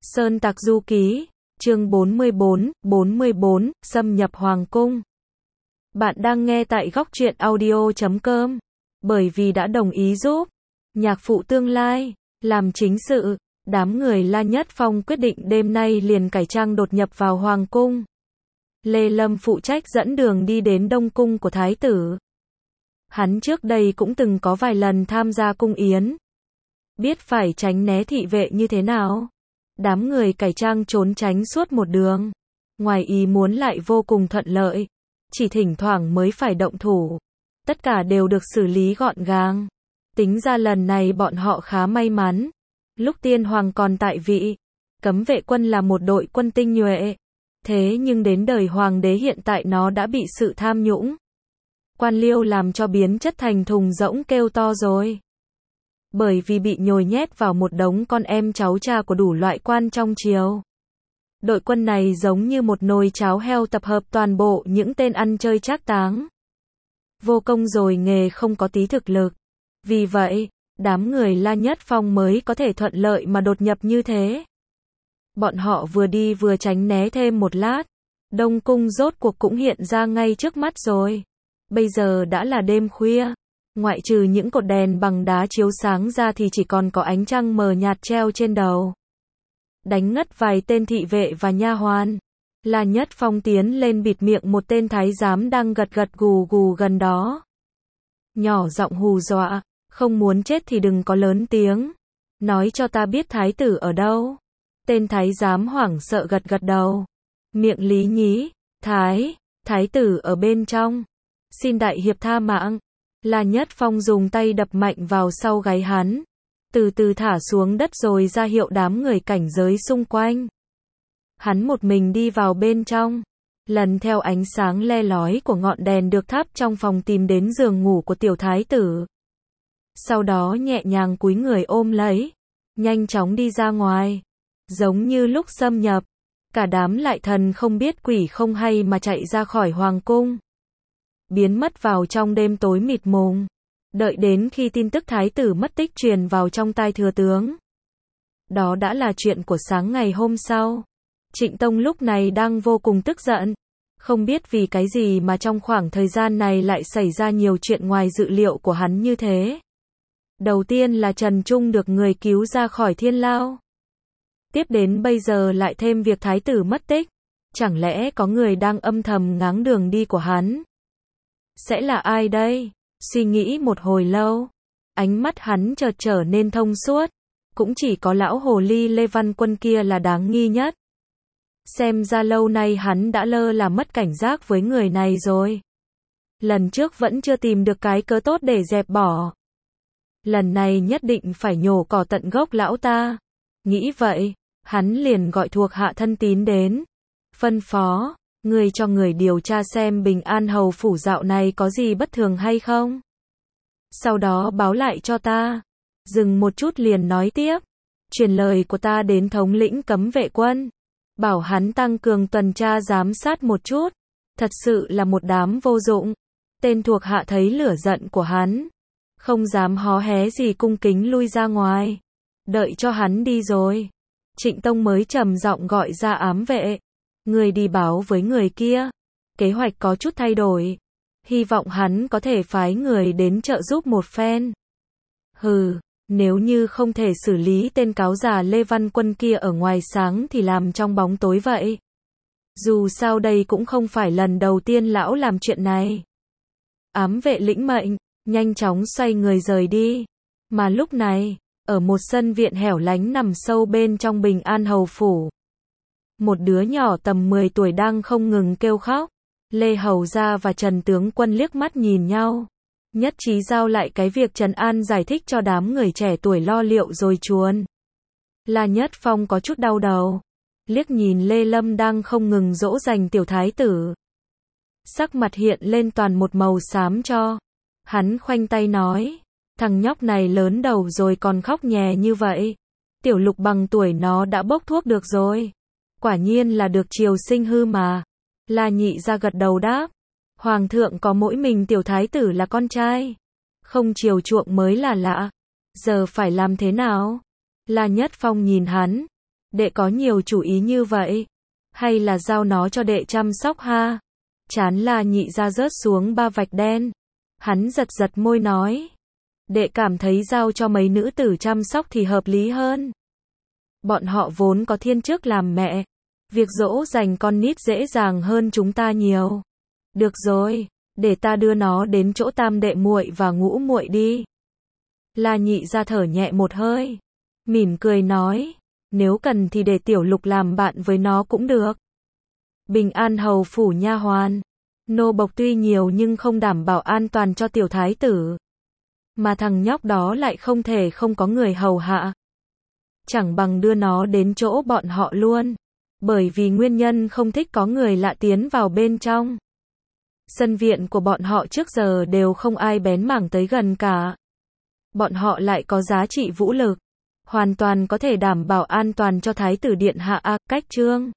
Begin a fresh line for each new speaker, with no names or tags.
Sơn Tặc Du Ký, chương 44, xâm nhập Hoàng Cung. Bạn đang nghe tại góc truyện audio.com. Bởi vì đã đồng ý giúp nhạc phụ tương lai làm chính sự, đám người La Nhất Phong quyết định đêm nay liền cải trang đột nhập vào Hoàng Cung. Lê Lâm phụ trách dẫn đường đi đến Đông Cung của Thái tử. Hắn trước đây cũng từng có vài lần tham gia cung yến, biết phải tránh né thị vệ như thế nào. Đám người cải trang trốn tránh suốt một đường, ngoài ý muốn lại vô cùng thuận lợi, chỉ thỉnh thoảng mới phải động thủ, tất cả đều được xử lý gọn gàng. Tính ra lần này bọn họ khá may mắn, lúc tiên hoàng còn tại vị, cấm vệ quân là một đội quân tinh nhuệ, thế nhưng đến đời hoàng đế hiện tại nó đã bị sự tham nhũng, quan liêu làm cho biến chất thành thùng rỗng kêu to rồi. Bởi vì bị nhồi nhét vào một đống con em cháu cha của đủ loại quan trong triều. Đội quân này giống như một nồi cháo heo tập hợp toàn bộ những tên ăn chơi trác táng. Vô công rồi nghề không có tí thực lực. Vì vậy, đám người La Nhất Phong mới có thể thuận lợi mà đột nhập như thế. Bọn họ vừa đi vừa tránh né thêm một lát. Đông Cung rốt cuộc cũng hiện ra ngay trước mắt rồi. Bây giờ đã là đêm khuya. Ngoại trừ những cột đèn bằng đá chiếu sáng ra thì chỉ còn có ánh trăng mờ nhạt treo trên đầu. Đánh ngất vài tên thị vệ và nha hoàn. La Nhất Phong tiến lên bịt miệng một tên thái giám đang gật gật gù gù gần đó. Nhỏ giọng hù dọa, không muốn chết thì đừng có lớn tiếng. Nói cho ta biết thái tử ở đâu. Tên thái giám hoảng sợ gật gật đầu. Miệng lý nhí, thái tử ở bên trong. Xin đại hiệp tha mạng. La Nhất Phong dùng tay đập mạnh vào sau gáy hắn, từ từ thả xuống đất rồi ra hiệu đám người cảnh giới xung quanh. Hắn một mình đi vào bên trong, lần theo ánh sáng le lói của ngọn đèn được thắp trong phòng tìm đến giường ngủ của tiểu thái tử. Sau đó nhẹ nhàng cúi người ôm lấy, nhanh chóng đi ra ngoài. Giống như lúc xâm nhập, cả đám lại thần không biết quỷ không hay mà chạy ra khỏi Hoàng Cung. Biến mất vào trong đêm tối mịt mùng. Đợi đến khi tin tức thái tử mất tích truyền vào trong tai thừa tướng. Đó đã là chuyện của sáng ngày hôm sau. Trịnh Tông lúc này đang vô cùng tức giận. Không biết vì cái gì mà trong khoảng thời gian này lại xảy ra nhiều chuyện ngoài dự liệu của hắn như thế. Đầu tiên là Trần Trung được người cứu ra khỏi thiên lao. Tiếp đến bây giờ lại thêm việc thái tử mất tích. Chẳng lẽ có người đang âm thầm ngáng đường đi của hắn? Sẽ là ai đây? Suy nghĩ một hồi lâu, ánh mắt hắn chợt trở nên thông suốt. Cũng chỉ có lão hồ ly Lê Văn Quân kia là đáng nghi nhất. Xem ra lâu nay hắn đã lơ là mất cảnh giác với người này rồi. Lần trước vẫn chưa tìm được cái cớ tốt để dẹp bỏ. Lần này nhất định phải nhổ cỏ tận gốc lão ta. Nghĩ vậy, hắn liền gọi thuộc hạ thân tín đến. Phân phó, người cho người điều tra xem Bình An Hầu phủ dạo này có gì bất thường hay không. Sau đó báo lại cho ta. Dừng một chút liền nói tiếp. Truyền lời của ta đến thống lĩnh cấm vệ quân. Bảo hắn tăng cường tuần tra giám sát một chút. Thật sự là một đám vô dụng. Tên thuộc hạ thấy lửa giận của hắn, không dám hó hé gì cung kính lui ra ngoài. Đợi cho hắn đi rồi, Trịnh Tông mới trầm giọng gọi ra ám vệ. Người đi báo với người kia. Kế hoạch có chút thay đổi. Hy vọng hắn có thể phái người đến trợ giúp một phen. Hừ, nếu như không thể xử lý tên cáo già Lê Văn Quân kia ở ngoài sáng thì làm trong bóng tối vậy. Dù sao đây cũng không phải lần đầu tiên lão làm chuyện này. Ám vệ lĩnh mệnh, nhanh chóng xoay người rời đi. Mà lúc này, ở một sân viện hẻo lánh nằm sâu bên trong Bình An Hầu phủ, một đứa nhỏ tầm 10 tuổi đang không ngừng kêu khóc. Lê Hầu Gia và Trần Tướng Quân liếc mắt nhìn nhau, nhất trí giao lại cái việc trấn an giải thích cho đám người trẻ tuổi lo liệu rồi chuồn. La Nhất Phong có chút đau đầu, liếc nhìn Lê Lâm đang không ngừng dỗ dành tiểu thái tử. Sắc mặt hiện lên toàn một màu xám cho. Hắn khoanh tay nói, thằng nhóc này lớn đầu rồi còn khóc nhè như vậy. Tiểu Lục bằng tuổi nó đã bốc thuốc được rồi. Quả nhiên là được triều sinh hư mà. La Nhị ra gật đầu đáp. Hoàng thượng có mỗi mình tiểu thái tử là con trai. Không chiều chuộng mới là lạ. Giờ phải làm thế nào? La Nhất Phong nhìn hắn. Đệ có nhiều chủ ý như vậy. Hay là giao nó cho đệ chăm sóc ha? Chán La Nhị Gia rớt xuống ba vạch đen. Hắn giật giật môi nói. Đệ cảm thấy giao cho mấy nữ tử chăm sóc thì hợp lý hơn. Bọn họ vốn có thiên chức làm mẹ. Việc dỗ dành con nít dễ dàng hơn chúng ta nhiều. Được rồi, để ta đưa nó đến chỗ tam đệ muội và ngũ muội đi. La Nhị Gia thở nhẹ một hơi. Mỉm cười nói. Nếu cần thì để Tiểu Lục làm bạn với nó cũng được. Bình An hầu phủ nha hoàn. Nô bộc tuy nhiều nhưng không đảm bảo an toàn cho tiểu thái tử. Mà thằng nhóc đó lại không thể không có người hầu hạ. Chẳng bằng đưa nó đến chỗ bọn họ luôn. Bởi vì nguyên nhân không thích có người lạ tiến vào bên trong. Sân viện của bọn họ trước giờ đều không ai bén mảng tới gần cả. Bọn họ lại có giá trị vũ lực. Hoàn toàn có thể đảm bảo an toàn cho thái tử điện hạ. Cách chương